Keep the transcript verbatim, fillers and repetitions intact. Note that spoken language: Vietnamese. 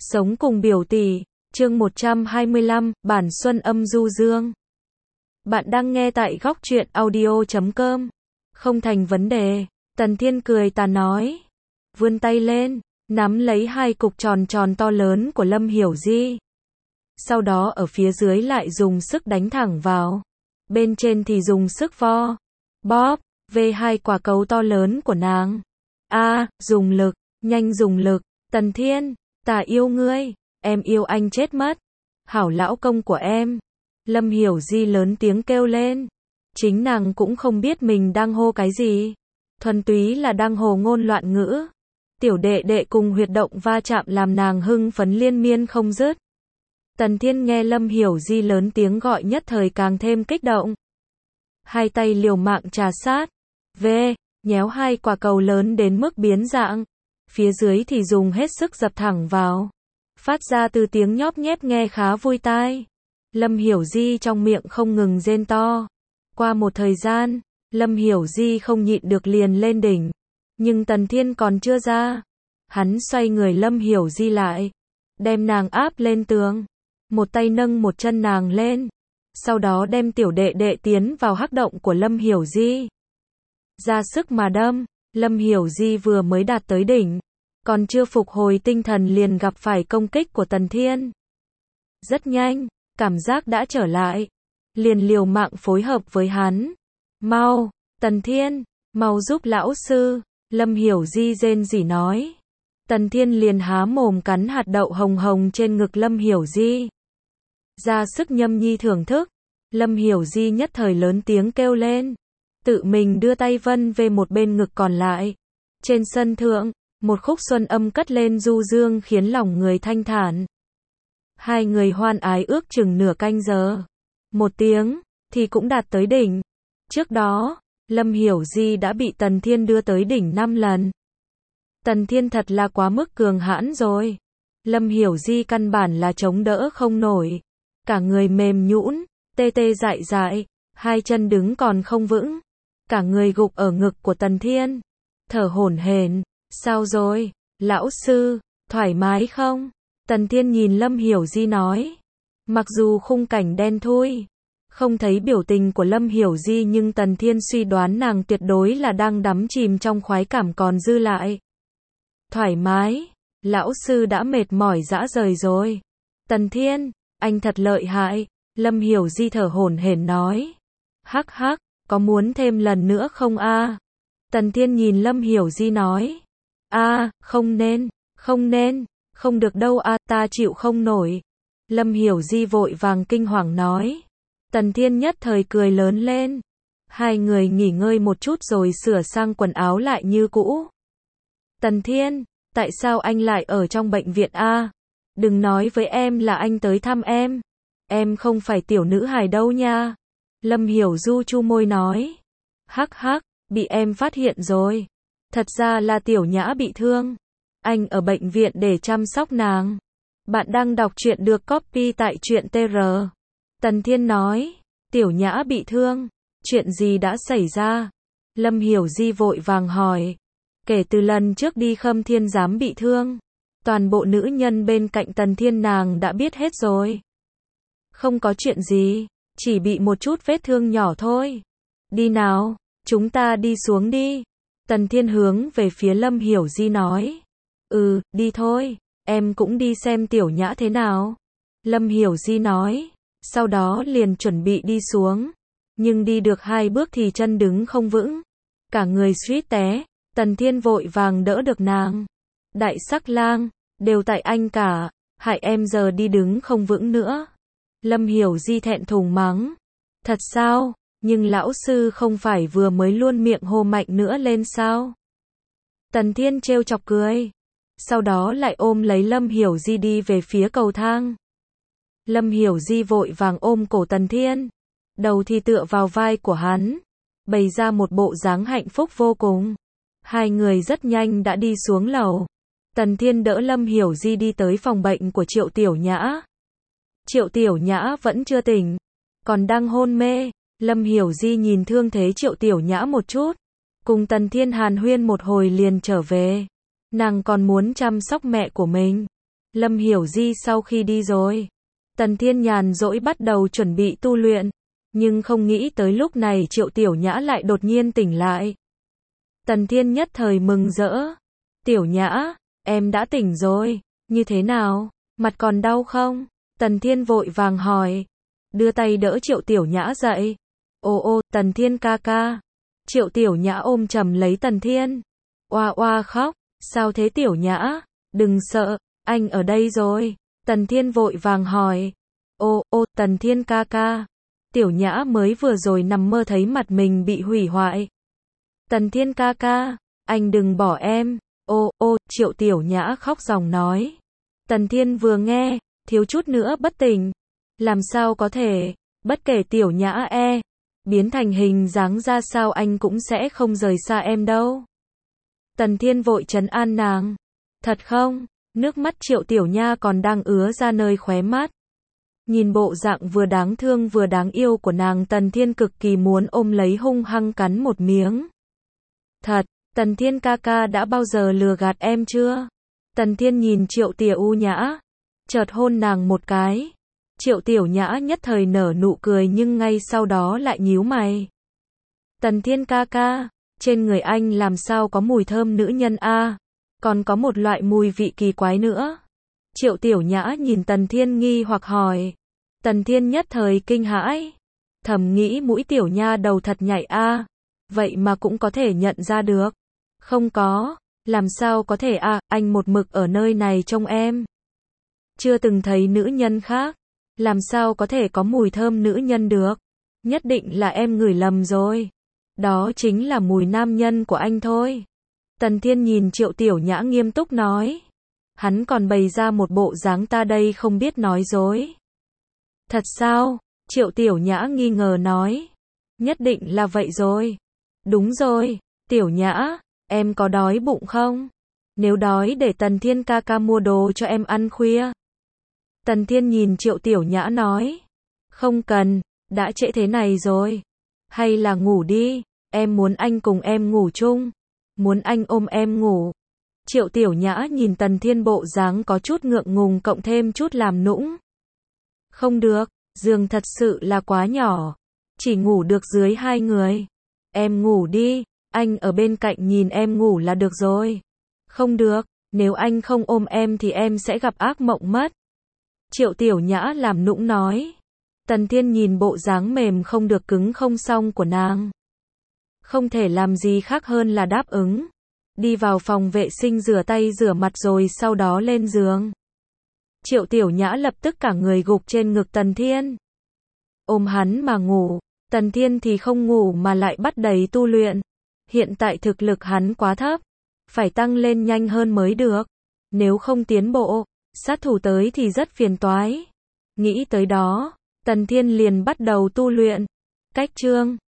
Sống cùng biểu tỷ, chương một trăm hai mươi lăm, bản xuân âm du dương. Bạn đang nghe tại góc truyện audio chấm com. Không thành vấn đề, Tần Thiên cười tà nói. Vươn tay lên, nắm lấy hai cục tròn tròn to lớn của Lâm Hiểu Di. Sau đó ở phía dưới lại dùng sức đánh thẳng vào. Bên trên thì dùng sức vo, bóp, về hai quả cầu to lớn của nàng. A, à, dùng lực, nhanh dùng lực, Tần Thiên. Ta yêu ngươi, em yêu anh chết mất. Hảo lão công của em. Lâm Hiểu Di lớn tiếng kêu lên. Chính nàng cũng không biết mình đang hô cái gì. Thuần túy là đang hồ ngôn loạn ngữ. Tiểu đệ đệ cùng huyệt động va chạm làm nàng hưng phấn liên miên không dứt. Tần Thiên nghe Lâm Hiểu Di lớn tiếng gọi nhất thời càng thêm kích động. Hai tay liều mạng trà sát. Về, nhéo hai quả cầu lớn đến mức biến dạng. Phía dưới thì dùng hết sức dập thẳng vào. Phát ra từ tiếng nhóp nhép nghe khá vui tai. Lâm Hiểu Di trong miệng không ngừng rên to. Qua một thời gian, Lâm Hiểu Di không nhịn được liền lên đỉnh. Nhưng Tần Thiên còn chưa ra. Hắn xoay người Lâm Hiểu Di lại. Đem nàng áp lên tường. Một tay nâng một chân nàng lên. Sau đó đem tiểu đệ đệ tiến vào hắc động của Lâm Hiểu Di. Ra sức mà đâm. Lâm Hiểu Di vừa mới đạt tới đỉnh. Còn chưa phục hồi tinh thần liền gặp phải công kích của Tần Thiên. Rất nhanh, cảm giác đã trở lại. Liền liều mạng phối hợp với hắn. Mau, Tần Thiên, mau giúp lão sư. Lâm Hiểu Di rên rỉ nói. Tần Thiên liền há mồm cắn hạt đậu hồng hồng trên ngực Lâm Hiểu Di. Ra sức nhâm nhi thưởng thức. Lâm Hiểu Di nhất thời lớn tiếng kêu lên. Tự mình đưa tay vân về một bên ngực còn lại. Trên sân thượng, một khúc xuân âm cất lên du dương khiến lòng người thanh thản. Hai người hoan ái ước chừng nửa canh giờ. Một tiếng, thì cũng đạt tới đỉnh. Trước đó, Lâm Hiểu Di đã bị Tần Thiên đưa tới đỉnh năm lần. Tần Thiên thật là quá mức cường hãn rồi. Lâm Hiểu Di căn bản là chống đỡ không nổi. Cả người mềm nhũn, tê tê dại dại, hai chân đứng còn không vững. Cả người gục ở ngực của Tần Thiên. Thở hổn hển. Sao rồi, lão sư, thoải mái không? Tần Thiên nhìn Lâm Hiểu Di nói. Mặc dù khung cảnh đen thui, không thấy biểu tình của Lâm Hiểu Di nhưng Tần Thiên suy đoán nàng tuyệt đối là đang đắm chìm trong khoái cảm còn dư lại. Thoải mái, lão sư đã mệt mỏi rã rời rồi. Tần Thiên, anh thật lợi hại, Lâm Hiểu Di thở hổn hển nói. Hắc hắc, có muốn thêm lần nữa không a? Tần Thiên nhìn Lâm Hiểu Di nói. A, à, không nên, không nên, không được đâu a, à, ta chịu không nổi. Lâm Hiểu Di vội vàng kinh hoàng nói. Tần Thiên nhất thời cười lớn lên. Hai người nghỉ ngơi một chút rồi sửa sang quần áo lại như cũ. Tần Thiên, tại sao anh lại ở trong bệnh viện a? Đừng nói với em là anh tới thăm em. Em không phải tiểu nữ hài đâu nha. Lâm Hiểu Du chu môi nói. Hắc hắc, bị em phát hiện rồi. Thật ra là Tiểu Nhã bị thương. Anh ở bệnh viện để chăm sóc nàng. Bạn đang đọc truyện được copy tại truyện tê rờ. Tần Thiên nói. Tiểu Nhã bị thương. Chuyện gì đã xảy ra? Lâm Hiểu Di vội vàng hỏi. Kể từ lần trước đi Khâm Thiên Giám bị thương. Toàn bộ nữ nhân bên cạnh Tần Thiên nàng đã biết hết rồi. Không có chuyện gì. Chỉ bị một chút vết thương nhỏ thôi. Đi nào, chúng ta đi xuống đi. Tần Thiên hướng về phía Lâm Hiểu Di nói. Ừ, đi thôi, em cũng đi xem Tiểu Nhã thế nào. Lâm Hiểu Di nói. Sau đó liền chuẩn bị đi xuống. Nhưng đi được hai bước thì chân đứng không vững. Cả người suýt té. Tần Thiên vội vàng đỡ được nàng. Đại sắc lang, đều tại anh cả. Hại em giờ đi đứng không vững nữa. Lâm Hiểu Di thẹn thùng mắng. Thật sao? Nhưng lão sư không phải vừa mới luôn miệng hô mạnh nữa lên sao? Tần Thiên trêu chọc cười. Sau đó lại ôm lấy Lâm Hiểu Di đi về phía cầu thang. Lâm Hiểu Di vội vàng ôm cổ Tần Thiên. Đầu thì tựa vào vai của hắn. Bày ra một bộ dáng hạnh phúc vô cùng. Hai người rất nhanh đã đi xuống lầu. Tần Thiên đỡ Lâm Hiểu Di đi tới phòng bệnh của Triệu Tiểu Nhã. Triệu Tiểu Nhã vẫn chưa tỉnh. Còn đang hôn mê. Lâm Hiểu Di nhìn thương thế Triệu Tiểu Nhã một chút. Cùng Tần Thiên hàn huyên một hồi liền trở về. Nàng còn muốn chăm sóc mẹ của mình. Lâm Hiểu Di sau khi đi rồi, Tần Thiên nhàn rỗi bắt đầu chuẩn bị tu luyện, nhưng không nghĩ tới lúc này Triệu Tiểu Nhã lại đột nhiên tỉnh lại. Tần Thiên nhất thời mừng rỡ. Tiểu Nhã, em đã tỉnh rồi, như thế nào, mặt còn đau không? Tần Thiên vội vàng hỏi, đưa tay đỡ Triệu Tiểu Nhã dậy. Ô ô, Tần Thiên ca ca. Triệu Tiểu Nhã ôm chầm lấy Tần Thiên. Oa oa khóc, sao thế Tiểu Nhã? Đừng sợ, anh ở đây rồi. Tần Thiên vội vàng hỏi. Ô ô, Tần Thiên ca ca. Tiểu Nhã mới vừa rồi nằm mơ thấy mặt mình bị hủy hoại. Tần Thiên ca ca, anh đừng bỏ em. Ô ô, Triệu Tiểu Nhã khóc ròng nói. Tần Thiên vừa nghe, thiếu chút nữa bất tỉnh. Làm sao có thể, bất kể Tiểu Nhã e, biến thành hình dáng ra sao anh cũng sẽ không rời xa em đâu. Tần Thiên vội trấn an nàng. Thật không? Nước mắt Triệu Tiểu Nha còn đang ứa ra nơi khóe mắt. Nhìn bộ dạng vừa đáng thương vừa đáng yêu của nàng, Tần Thiên cực kỳ muốn ôm lấy hung hăng cắn một miếng. Thật, Tần Thiên ca ca đã bao giờ lừa gạt em chưa? Tần Thiên nhìn Triệu Tiểu Nhã, chợt hôn nàng một cái. Triệu Tiểu Nhã nhất thời nở nụ cười nhưng ngay sau đó lại nhíu mày. Tần Thiên ca ca, trên người anh làm sao có mùi thơm nữ nhân a? Còn có một loại mùi vị kỳ quái nữa. Triệu Tiểu Nhã nhìn Tần Thiên nghi hoặc hỏi. Tần Thiên nhất thời kinh hãi. Thầm nghĩ mũi Tiểu Nha đầu thật nhạy a, vậy mà cũng có thể nhận ra được. Không có, làm sao có thể a, anh một mực ở nơi này trông em. Chưa từng thấy nữ nhân khác, làm sao có thể có mùi thơm nữ nhân được. Nhất định là em ngửi lầm rồi. Đó chính là mùi nam nhân của anh thôi. Tần Thiên nhìn Triệu Tiểu Nhã nghiêm túc nói. Hắn còn bày ra một bộ dáng ta đây không biết nói dối. Thật sao? Triệu Tiểu Nhã nghi ngờ nói. Nhất định là vậy rồi. Đúng rồi, Tiểu Nhã, em có đói bụng không? Nếu đói để Tần Thiên ca ca mua đồ cho em ăn khuya. Tần Thiên nhìn Triệu Tiểu Nhã nói. Không cần, đã trễ thế này rồi. Hay là ngủ đi, em muốn anh cùng em ngủ chung. Muốn anh ôm em ngủ. Triệu Tiểu Nhã nhìn Tần Thiên bộ dáng có chút ngượng ngùng cộng thêm chút làm nũng. Không được, giường thật sự là quá nhỏ. Chỉ ngủ được dưới hai người. Em ngủ đi, anh ở bên cạnh nhìn em ngủ là được rồi. Không được, nếu anh không ôm em thì em sẽ gặp ác mộng mất. Triệu Tiểu Nhã làm nũng nói. Tần Thiên nhìn bộ dáng mềm không được cứng không xong của nàng. Không thể làm gì khác hơn là đáp ứng. Đi vào phòng vệ sinh rửa tay rửa mặt rồi sau đó lên giường. Triệu Tiểu Nhã lập tức cả người gục trên ngực Tần Thiên. Ôm hắn mà ngủ. Tần Thiên thì không ngủ mà lại bắt đầy tu luyện. Hiện tại thực lực hắn quá thấp. Phải tăng lên nhanh hơn mới được. Nếu không tiến bộ, sát thủ tới thì rất phiền toái. Nghĩ tới đó, Tần Thiên liền bắt đầu tu luyện. Cách chương